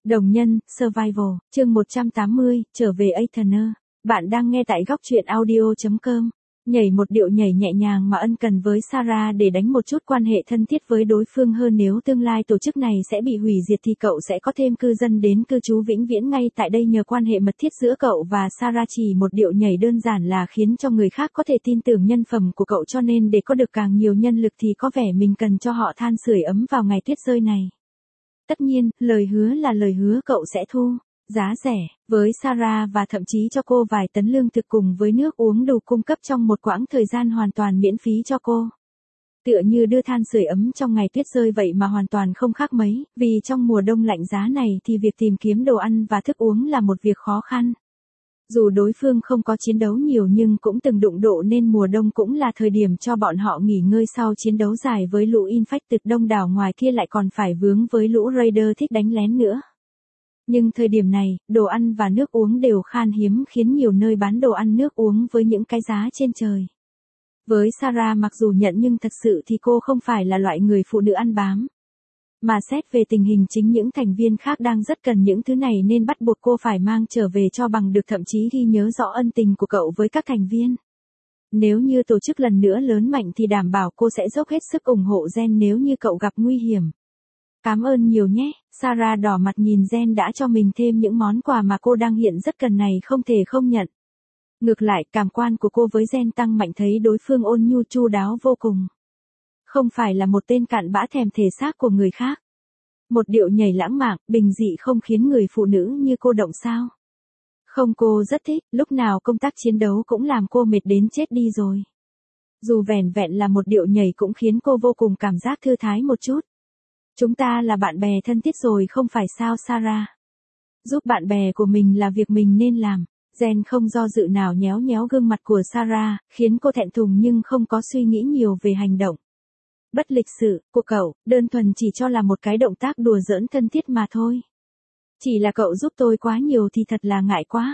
Đồng nhân, Survival, chương 180, trở về Aetherner. Bạn đang nghe tại góc truyện audio.com. Nhảy một điệu nhảy nhẹ nhàng mà ân cần với Sarah để đánh một chút quan hệ thân thiết với đối phương hơn. Nếu tương lai tổ chức này sẽ bị hủy diệt thì cậu sẽ có thêm cư dân đến cư trú vĩnh viễn ngay tại đây nhờ quan hệ mật thiết giữa cậu và Sarah. Chỉ một điệu nhảy đơn giản là khiến cho người khác có thể tin tưởng nhân phẩm của cậu, cho nên để có được càng nhiều nhân lực thì có vẻ mình cần cho họ than sưởi ấm vào ngày tuyết rơi này. Tất nhiên, lời hứa là lời hứa, cậu sẽ thu giá rẻ với Sarah và thậm chí cho cô vài tấn lương thực cùng với nước uống đủ cung cấp trong một quãng thời gian hoàn toàn miễn phí cho cô. Tựa như đưa than sưởi ấm trong ngày tuyết rơi vậy mà hoàn toàn không khác mấy, vì trong mùa đông lạnh giá này thì việc tìm kiếm đồ ăn và thức uống là một việc khó khăn. Dù đối phương không có chiến đấu nhiều nhưng cũng từng đụng độ nên mùa đông cũng là thời điểm cho bọn họ nghỉ ngơi sau chiến đấu dài với lũ Infected đông đảo, ngoài kia lại còn phải vướng với lũ Raider thích đánh lén nữa. Nhưng thời điểm này, đồ ăn và nước uống đều khan hiếm khiến nhiều nơi bán đồ ăn nước uống với những cái giá trên trời. Với Sarah mặc dù nhận nhưng thật sự thì cô không phải là loại người phụ nữ ăn bám. Mà xét về tình hình chính những thành viên khác đang rất cần những thứ này nên bắt buộc cô phải mang trở về cho bằng được, thậm chí ghi nhớ rõ ân tình của cậu với các thành viên. Nếu như tổ chức lần nữa lớn mạnh thì đảm bảo cô sẽ dốc hết sức ủng hộ Jen nếu như cậu gặp nguy hiểm. Cảm ơn nhiều nhé. Sarah đỏ mặt nhìn Jen đã cho mình thêm những món quà mà cô đang hiện rất cần này, không thể không nhận. Ngược lại, cảm quan của cô với Jen tăng mạnh, thấy đối phương ôn nhu chu đáo vô cùng. Không phải là một tên cặn bã thèm thể xác của người khác. Một điệu nhảy lãng mạn, bình dị không khiến người phụ nữ như cô động sao? Không, cô rất thích, lúc nào công tác chiến đấu cũng làm cô mệt đến chết đi rồi. Dù vẻn vẹn là một điệu nhảy cũng khiến cô vô cùng cảm giác thư thái một chút. Chúng ta là bạn bè thân thiết rồi không phải sao Sarah? Giúp bạn bè của mình là việc mình nên làm. Jen không do dự nào nhéo nhéo gương mặt của Sarah, khiến cô thẹn thùng nhưng không có suy nghĩ nhiều về hành động bất lịch sự của cậu, đơn thuần chỉ cho là một cái động tác đùa giỡn thân thiết mà thôi. Chỉ là cậu giúp tôi quá nhiều thì thật là ngại quá.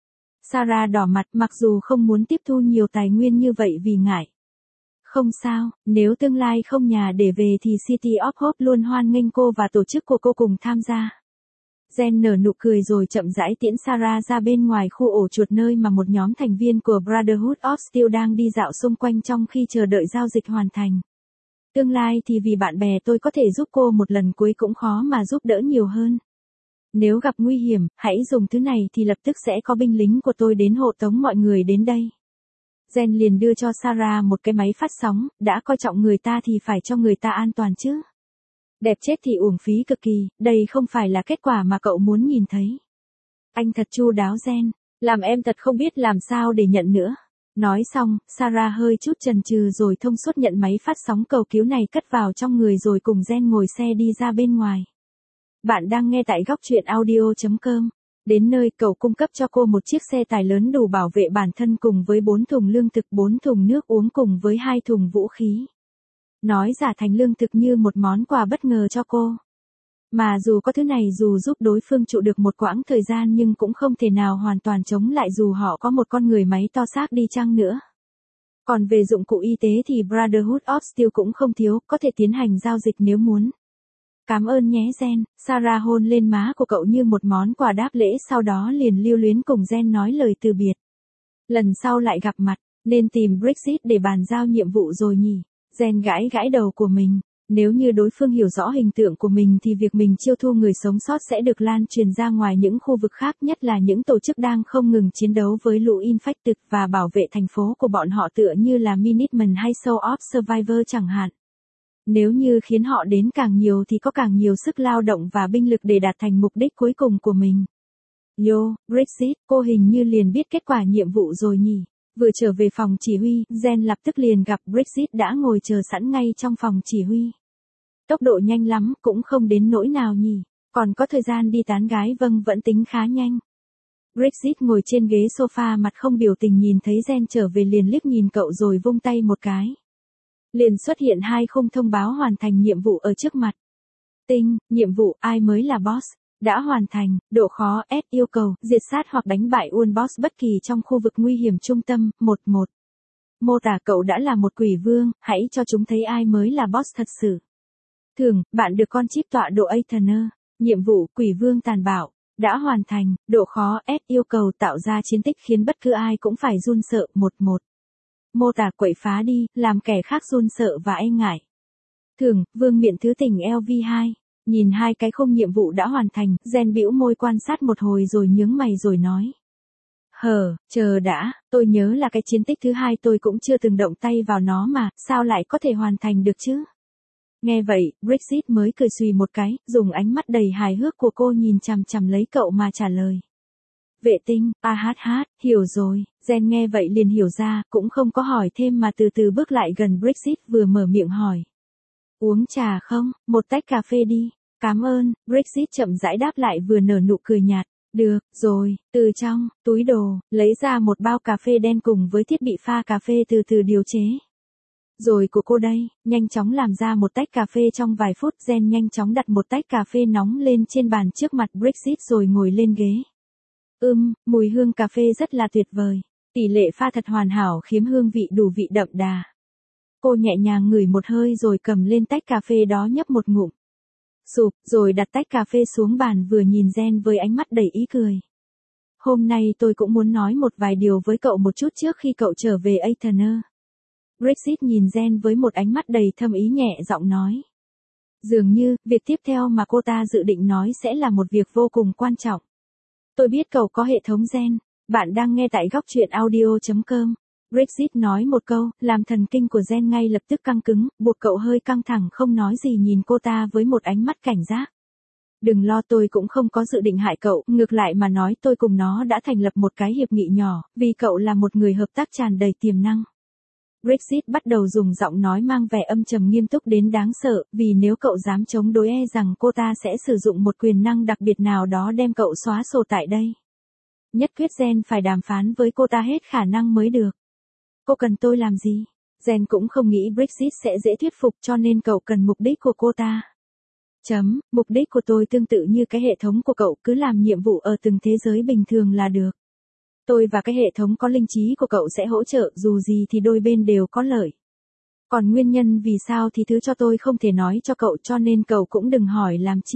Sarah đỏ mặt, mặc dù không muốn tiếp thu nhiều tài nguyên như vậy vì ngại. Không sao, nếu tương lai không nhà để về thì City of Hope luôn hoan nghênh cô và tổ chức của cô cùng tham gia. Jen nở nụ cười rồi chậm rãi tiễn Sarah ra bên ngoài khu ổ chuột, nơi mà một nhóm thành viên của Brotherhood of Steel đang đi dạo xung quanh trong khi chờ đợi giao dịch hoàn thành. Tương lai thì vì bạn bè tôi có thể giúp cô một lần cuối cũng khó mà giúp đỡ nhiều hơn. Nếu gặp nguy hiểm, hãy dùng thứ này thì lập tức sẽ có binh lính của tôi đến hộ tống mọi người đến đây. Jen liền đưa cho Sarah một cái máy phát sóng, đã coi trọng người ta thì phải cho người ta an toàn chứ. Đẹp chết thì uổng phí cực kỳ, đây không phải là kết quả mà cậu muốn nhìn thấy. Anh thật chu đáo Jen, làm em thật không biết làm sao để nhận nữa. Nói xong, Sarah hơi chút chần chừ rồi thông suốt nhận máy phát sóng cầu cứu này cất vào trong người rồi cùng Jen ngồi xe đi ra bên ngoài. Bạn đang nghe tại góc truyện audio.com. Đến nơi, cậu cung cấp cho cô một chiếc xe tải lớn đủ bảo vệ bản thân cùng với 4 thùng lương thực, 4 thùng nước uống cùng với 2 thùng vũ khí. Nói giả thành lương thực như một món quà bất ngờ cho cô. Mà dù có thứ này, dù giúp đối phương trụ được một quãng thời gian nhưng cũng không thể nào hoàn toàn chống lại dù họ có một con người máy to xác đi chăng nữa. Còn về dụng cụ y tế thì Brotherhood of Steel cũng không thiếu, có thể tiến hành giao dịch nếu muốn. Cảm ơn nhé Jen. Sarah hôn lên má của cậu như một món quà đáp lễ, sau đó liền lưu luyến cùng Jen nói lời từ biệt. Lần sau lại gặp mặt, nên tìm Brexit để bàn giao nhiệm vụ rồi nhỉ? Jen gãi gãi đầu của mình. Nếu như đối phương hiểu rõ hình tượng của mình thì việc mình chiêu thu người sống sót sẽ được lan truyền ra ngoài những khu vực khác, nhất là những tổ chức đang không ngừng chiến đấu với lũ Infected và bảo vệ thành phố của bọn họ, tựa như là Minutemen hay Soul of Survivor chẳng hạn. Nếu như khiến họ đến càng nhiều thì có càng nhiều sức lao động và binh lực để đạt thành mục đích cuối cùng của mình. Yo, Brexit, cô hình như liền biết kết quả nhiệm vụ rồi nhỉ? Vừa trở về phòng chỉ huy, Jen lập tức liền gặp Brexit đã ngồi chờ sẵn ngay trong phòng chỉ huy. Tốc độ nhanh lắm, cũng không đến nỗi nào nhỉ, còn có thời gian đi tán gái. Vâng, vẫn tính khá nhanh. Brexit ngồi trên ghế sofa mặt không biểu tình, nhìn thấy Jen trở về liền liếc nhìn cậu rồi vung tay một cái. Liền xuất hiện 2 khung thông báo hoàn thành nhiệm vụ ở trước mặt. Tinh, nhiệm vụ ai mới là boss, đã hoàn thành, độ khó S, yêu cầu diệt sát hoặc đánh bại Uôn boss bất kỳ trong khu vực nguy hiểm trung tâm 11. Mô tả cậu đã là một quỷ vương, hãy cho chúng thấy ai mới là boss thật sự. Thưởng, bạn được con chip tọa độ Aetherner. Nhiệm vụ Quỷ Vương tàn bạo đã hoàn thành, độ khó S yêu cầu tạo ra chiến tích khiến bất cứ ai cũng phải run sợ. 11. Mô tả quậy phá đi, làm kẻ khác run sợ và e ngại. Thưởng, Vương miện thứ tình LV2. Nhìn hai cái khung nhiệm vụ đã hoàn thành, Gen bĩu môi quan sát một hồi rồi nhướng mày rồi nói. Chờ đã, tôi nhớ là cái chiến tích thứ hai tôi cũng chưa từng động tay vào nó mà, sao lại có thể hoàn thành được chứ? Nghe vậy, Brexit mới cười xùy một cái, dùng ánh mắt đầy hài hước của cô nhìn chằm chằm lấy cậu mà trả lời. Vệ tinh, hiểu rồi. Gen nghe vậy liền hiểu ra, cũng không có hỏi thêm mà từ từ bước lại gần Brexit vừa mở miệng hỏi. Uống trà không, một tách cà phê đi. Cảm ơn, Brexit chậm rãi đáp lại vừa nở nụ cười nhạt. Được, rồi, từ trong túi đồ, lấy ra một bao cà phê đen cùng với thiết bị pha cà phê từ từ điều chế. Rồi của cô đây, nhanh chóng làm ra một tách cà phê trong vài phút. Gen nhanh chóng đặt một tách cà phê nóng lên trên bàn trước mặt Brexit rồi ngồi lên ghế. Mùi hương cà phê rất là tuyệt vời. Tỷ lệ pha thật hoàn hảo khiến hương vị đủ vị đậm đà. Cô nhẹ nhàng ngửi một hơi rồi cầm lên tách cà phê đó nhấp một ngụm. Sụp, rồi đặt tách cà phê xuống bàn vừa nhìn Gen với ánh mắt đầy ý cười. Hôm nay tôi cũng muốn nói một vài điều với cậu một chút trước khi cậu trở về Athener. Brexit nhìn Gen với một ánh mắt đầy thâm ý nhẹ giọng nói. Dường như, việc tiếp theo mà cô ta dự định nói sẽ là một việc vô cùng quan trọng. Tôi biết cậu có hệ thống Gen. Bạn đang nghe tại góc truyện audio.com. Brexit nói một câu, làm thần kinh của Gen ngay lập tức căng cứng, buộc cậu hơi căng thẳng không nói gì nhìn cô ta với một ánh mắt cảnh giác. Đừng lo, tôi cũng không có dự định hại cậu, ngược lại mà nói tôi cùng nó đã thành lập một cái hiệp nghị nhỏ, vì cậu là một người hợp tác tràn đầy tiềm năng. Brexit bắt đầu dùng giọng nói mang vẻ âm trầm nghiêm túc đến đáng sợ, vì nếu cậu dám chống đối rằng cô ta sẽ sử dụng một quyền năng đặc biệt nào đó đem cậu xóa sổ tại đây. Nhất quyết Gen phải đàm phán với cô ta hết khả năng mới được. Cô cần tôi làm gì? Gen cũng không nghĩ Brexit sẽ dễ thuyết phục cho nên cậu cần mục đích của cô ta. Mục đích của tôi tương tự như cái hệ thống của cậu, cứ làm nhiệm vụ ở từng thế giới bình thường là được. Tôi và cái hệ thống có linh trí của cậu sẽ hỗ trợ, dù gì thì đôi bên đều có lợi. Còn nguyên nhân vì sao thì thứ cho tôi không thể nói cho cậu cho nên cậu cũng đừng hỏi làm chi.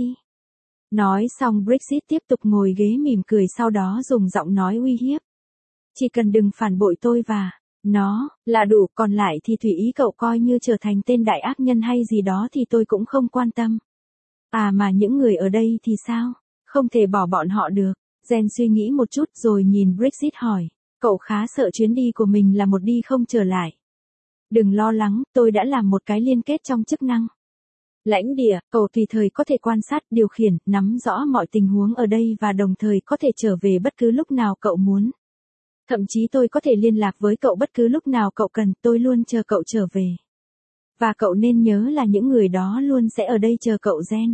Nói xong Brexit tiếp tục ngồi ghế mỉm cười sau đó dùng giọng nói uy hiếp. Chỉ cần đừng phản bội tôi và nó là đủ, còn lại thì tùy ý cậu coi như trở thành tên đại ác nhân hay gì đó thì tôi cũng không quan tâm. À mà những người ở đây thì sao? Không thể bỏ bọn họ được. Gen suy nghĩ một chút rồi nhìn Brexit hỏi. Cậu khá sợ chuyến đi của mình là một đi không trở lại. Đừng lo lắng, tôi đã làm một cái liên kết trong chức năng lãnh địa, cậu tùy thời có thể quan sát, điều khiển, nắm rõ mọi tình huống ở đây và đồng thời có thể trở về bất cứ lúc nào cậu muốn. Thậm chí tôi có thể liên lạc với cậu bất cứ lúc nào cậu cần, tôi luôn chờ cậu trở về. Và cậu nên nhớ là những người đó luôn sẽ ở đây chờ cậu Gen.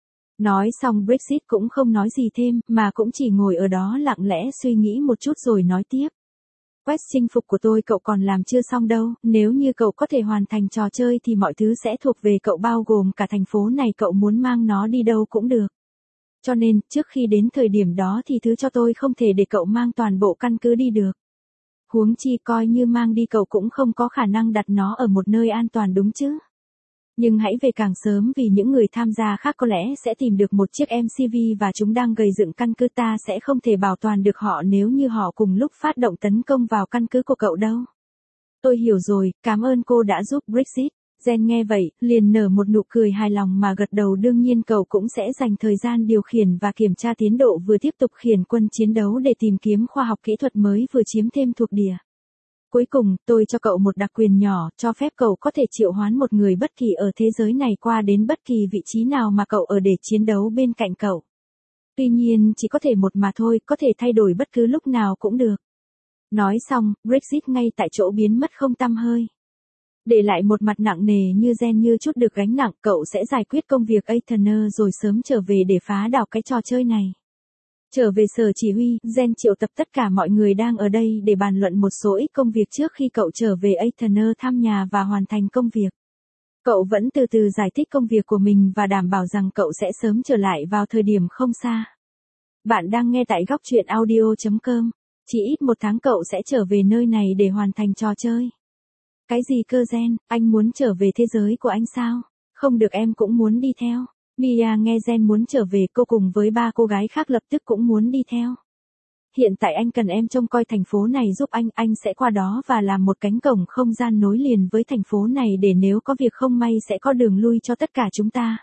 Nói xong Brexit cũng không nói gì thêm, mà cũng chỉ ngồi ở đó lặng lẽ suy nghĩ một chút rồi nói tiếp. Quest chinh phục của tôi cậu còn làm chưa xong đâu, nếu như cậu có thể hoàn thành trò chơi thì mọi thứ sẽ thuộc về cậu bao gồm cả thành phố này, cậu muốn mang nó đi đâu cũng được. Cho nên, trước khi đến thời điểm đó thì thứ cho tôi không thể để cậu mang toàn bộ căn cứ đi được. Huống chi coi như mang đi cậu cũng không có khả năng đặt nó ở một nơi an toàn đúng chứ. Nhưng hãy về càng sớm vì những người tham gia khác có lẽ sẽ tìm được một chiếc MCV và chúng đang gây dựng căn cứ, ta sẽ không thể bảo toàn được họ nếu như họ cùng lúc phát động tấn công vào căn cứ của cậu đâu. Tôi hiểu rồi, cảm ơn cô đã giúp Brexit. Gen nghe vậy, liền nở một nụ cười hài lòng mà gật đầu, đương nhiên cậu cũng sẽ dành thời gian điều khiển và kiểm tra tiến độ, vừa tiếp tục khiển quân chiến đấu để tìm kiếm khoa học kỹ thuật mới, vừa chiếm thêm thuộc địa. Cuối cùng, tôi cho cậu một đặc quyền nhỏ, cho phép cậu có thể triệu hoán một người bất kỳ ở thế giới này qua đến bất kỳ vị trí nào mà cậu ở để chiến đấu bên cạnh cậu. Tuy nhiên, chỉ có thể một mà thôi, có thể thay đổi bất cứ lúc nào cũng được. Nói xong, Brexit ngay tại chỗ biến mất không tăm hơi. Để lại một mặt nặng nề như Gen như chút được gánh nặng, cậu sẽ giải quyết công việc Athener rồi sớm trở về để phá đảo cái trò chơi này. Trở về sở chỉ huy, Gen triệu tập tất cả mọi người đang ở đây để bàn luận một số ít công việc trước khi cậu trở về Athener thăm nhà và hoàn thành công việc. Cậu vẫn từ từ giải thích công việc của mình và đảm bảo rằng cậu sẽ sớm trở lại vào thời điểm không xa. Bạn đang nghe tại góc truyện audio.com. Chỉ ít một tháng cậu sẽ trở về nơi này để hoàn thành trò chơi. Cái gì cơ Gen, anh muốn trở về thế giới của anh sao? Không được, em cũng muốn đi theo. Mia nghe Jen muốn trở về, cô cùng với 3 cô gái khác lập tức cũng muốn đi theo. Hiện tại anh cần em trông coi thành phố này giúp anh sẽ qua đó và làm một cánh cổng không gian nối liền với thành phố này để nếu có việc không may sẽ có đường lui cho tất cả chúng ta.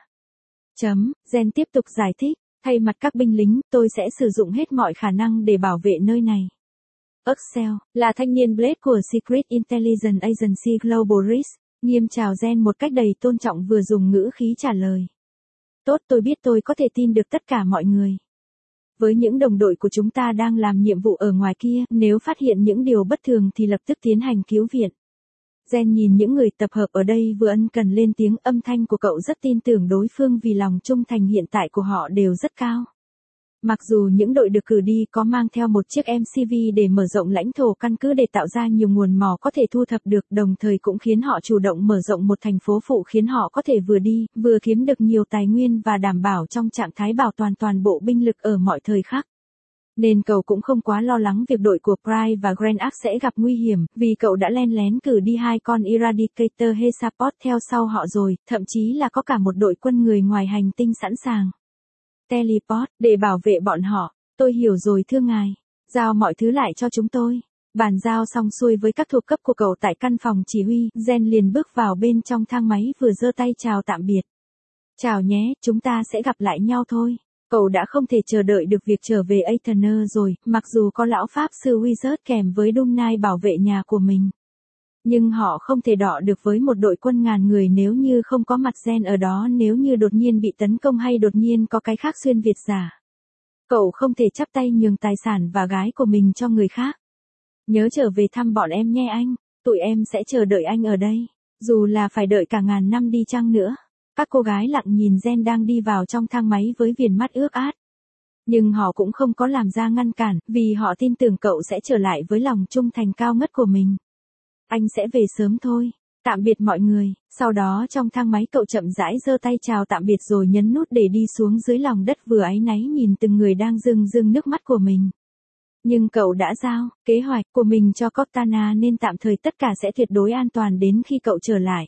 Jen tiếp tục giải thích, thay mặt các binh lính, tôi sẽ sử dụng hết mọi khả năng để bảo vệ nơi này. Axel, là thanh niên Blade của Secret Intelligence Agency Global Risk, nghiêm chào Jen một cách đầy tôn trọng vừa dùng ngữ khí trả lời. Tốt, tôi biết tôi có thể tin được tất cả mọi người. Với những đồng đội của chúng ta đang làm nhiệm vụ ở ngoài kia, nếu phát hiện những điều bất thường thì lập tức tiến hành cứu viện. Jen nhìn những người tập hợp ở đây vừa ân cần lên tiếng, âm thanh của cậu rất tin tưởng đối phương vì lòng trung thành hiện tại của họ đều rất cao. Mặc dù những đội được cử đi có mang theo một chiếc MCV để mở rộng lãnh thổ căn cứ để tạo ra nhiều nguồn mỏ có thể thu thập được, đồng thời cũng khiến họ chủ động mở rộng một thành phố phụ khiến họ có thể vừa đi, vừa kiếm được nhiều tài nguyên và đảm bảo trong trạng thái bảo toàn toàn bộ binh lực ở mọi thời khắc. Nên cậu cũng không quá lo lắng việc đội của Pride và Grand Arc sẽ gặp nguy hiểm, vì cậu đã len lén cử đi 2 con Eradicator Hexapod theo sau họ rồi, thậm chí là có cả một đội quân người ngoài hành tinh sẵn sàng teleport để bảo vệ bọn họ. Tôi hiểu rồi thưa ngài. Giao mọi thứ lại cho chúng tôi. Bàn giao xong xuôi với các thuộc cấp của cậu tại căn phòng chỉ huy, Jen liền bước vào bên trong thang máy vừa giơ tay chào tạm biệt. Chào nhé, chúng ta sẽ gặp lại nhau thôi. Cậu đã không thể chờ đợi được việc trở về Aether rồi, mặc dù có lão pháp sư Wizard kèm với Dumnai bảo vệ nhà của mình. Nhưng họ không thể đọ được với một đội quân ngàn người nếu như không có mặt Jen ở đó, nếu như đột nhiên bị tấn công hay đột nhiên có cái khác xuyên Việt giả. Cậu không thể chắp tay nhường tài sản và gái của mình cho người khác. Nhớ trở về thăm bọn em nhé anh, tụi em sẽ chờ đợi anh ở đây, dù là phải đợi cả ngàn năm đi chăng nữa. Các cô gái lặng nhìn Jen đang đi vào trong thang máy với viền mắt ướt át. Nhưng họ cũng không có làm ra ngăn cản, vì họ tin tưởng cậu sẽ trở lại với lòng trung thành cao ngất của mình. Anh sẽ về sớm thôi. Tạm biệt mọi người. Sau đó trong thang máy cậu chậm rãi giơ tay chào tạm biệt rồi nhấn nút để đi xuống dưới lòng đất, vừa áy náy nhìn từng người đang rưng rưng nước mắt của mình. Nhưng cậu đã giao kế hoạch của mình cho Cortana nên tạm thời tất cả sẽ tuyệt đối an toàn đến khi cậu trở lại.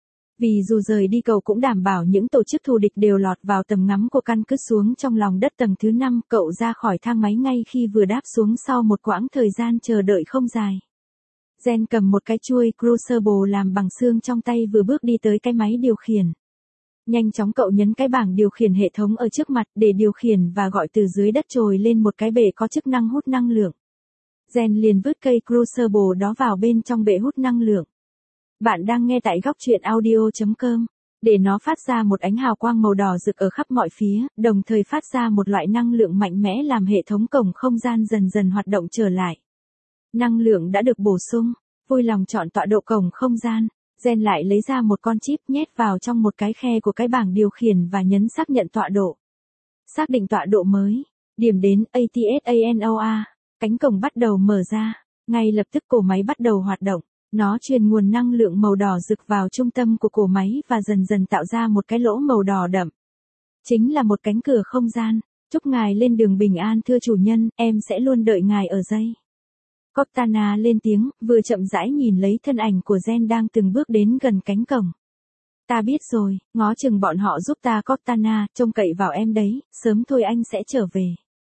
Vì dù rời đi cậu cũng đảm bảo những tổ chức thù địch đều lọt vào tầm ngắm của căn cứ xuống trong lòng đất tầng thứ 5. Cậu ra khỏi thang máy ngay khi vừa đáp xuống sau một quãng thời gian chờ đợi không dài. Jen cầm một cái chuôi Crucible làm bằng xương trong tay vừa bước đi tới cái máy điều khiển. Nhanh chóng cậu nhấn cái bảng điều khiển hệ thống ở trước mặt để điều khiển và gọi từ dưới đất trồi lên một cái bể có chức năng hút năng lượng. Jen liền vứt cây Crucible đó vào bên trong bể hút năng lượng. Bạn đang nghe tại góc truyện audio.com. Để nó phát ra một ánh hào quang màu đỏ rực ở khắp mọi phía, đồng thời phát ra một loại năng lượng mạnh mẽ làm hệ thống cổng không gian dần dần hoạt động trở lại. Năng lượng đã được bổ sung, vui lòng chọn tọa độ cổng không gian. Jen lại lấy ra một con chip nhét vào trong một cái khe của cái bảng điều khiển và nhấn xác nhận tọa độ. Xác định tọa độ mới. Điểm đến ATSANOA. Cánh cổng bắt đầu mở ra. Ngay lập tức cổ máy bắt đầu hoạt động. Nó truyền nguồn năng lượng màu đỏ rực vào trung tâm của cổ máy và dần dần tạo ra một cái lỗ màu đỏ đậm. Chính là một cánh cửa không gian. Chúc ngài lên đường bình an thưa chủ nhân, em sẽ luôn đợi ngài ở đây. Cortana lên tiếng, vừa chậm rãi nhìn lấy thân ảnh của Jen đang từng bước đến gần cánh cổng. Ta biết rồi, ngó chừng bọn họ giúp ta Cortana, trông cậy vào em đấy, sớm thôi anh sẽ trở về.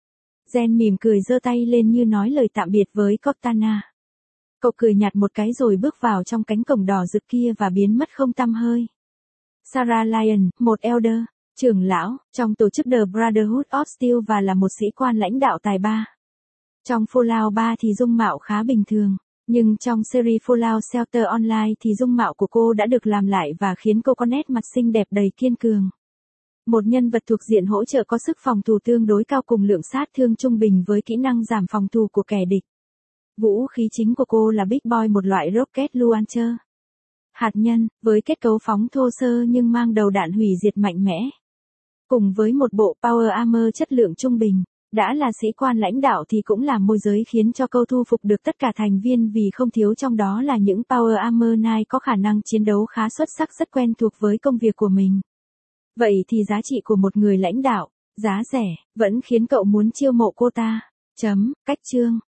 Jen mỉm cười giơ tay lên như nói lời tạm biệt với Cortana. Cậu cười nhạt một cái rồi bước vào trong cánh cổng đỏ rực kia và biến mất không tăm hơi. Sarah Lyon, một elder, trưởng lão, trong tổ chức The Brotherhood of Steel và là một sĩ quan lãnh đạo tài ba. Trong Fallout 3 thì dung mạo khá bình thường, nhưng trong series Fallout Shelter Online thì dung mạo của cô đã được làm lại và khiến cô có nét mặt xinh đẹp đầy kiên cường. Một nhân vật thuộc diện hỗ trợ có sức phòng thủ tương đối cao cùng lượng sát thương trung bình với kỹ năng giảm phòng thủ của kẻ địch. Vũ khí chính của cô là Big Boy, một loại rocket launcher hạt nhân, với kết cấu phóng thô sơ nhưng mang đầu đạn hủy diệt mạnh mẽ. Cùng với một bộ Power Armor chất lượng trung bình. Đã là sĩ quan lãnh đạo thì cũng là môi giới khiến cho câu thu phục được tất cả thành viên, vì không thiếu trong đó là những Power Armor Knight có khả năng chiến đấu khá xuất sắc, rất quen thuộc với công việc của mình. Vậy thì giá trị của một người lãnh đạo, giá rẻ, vẫn khiến cậu muốn chiêu mộ cô ta. Cách chương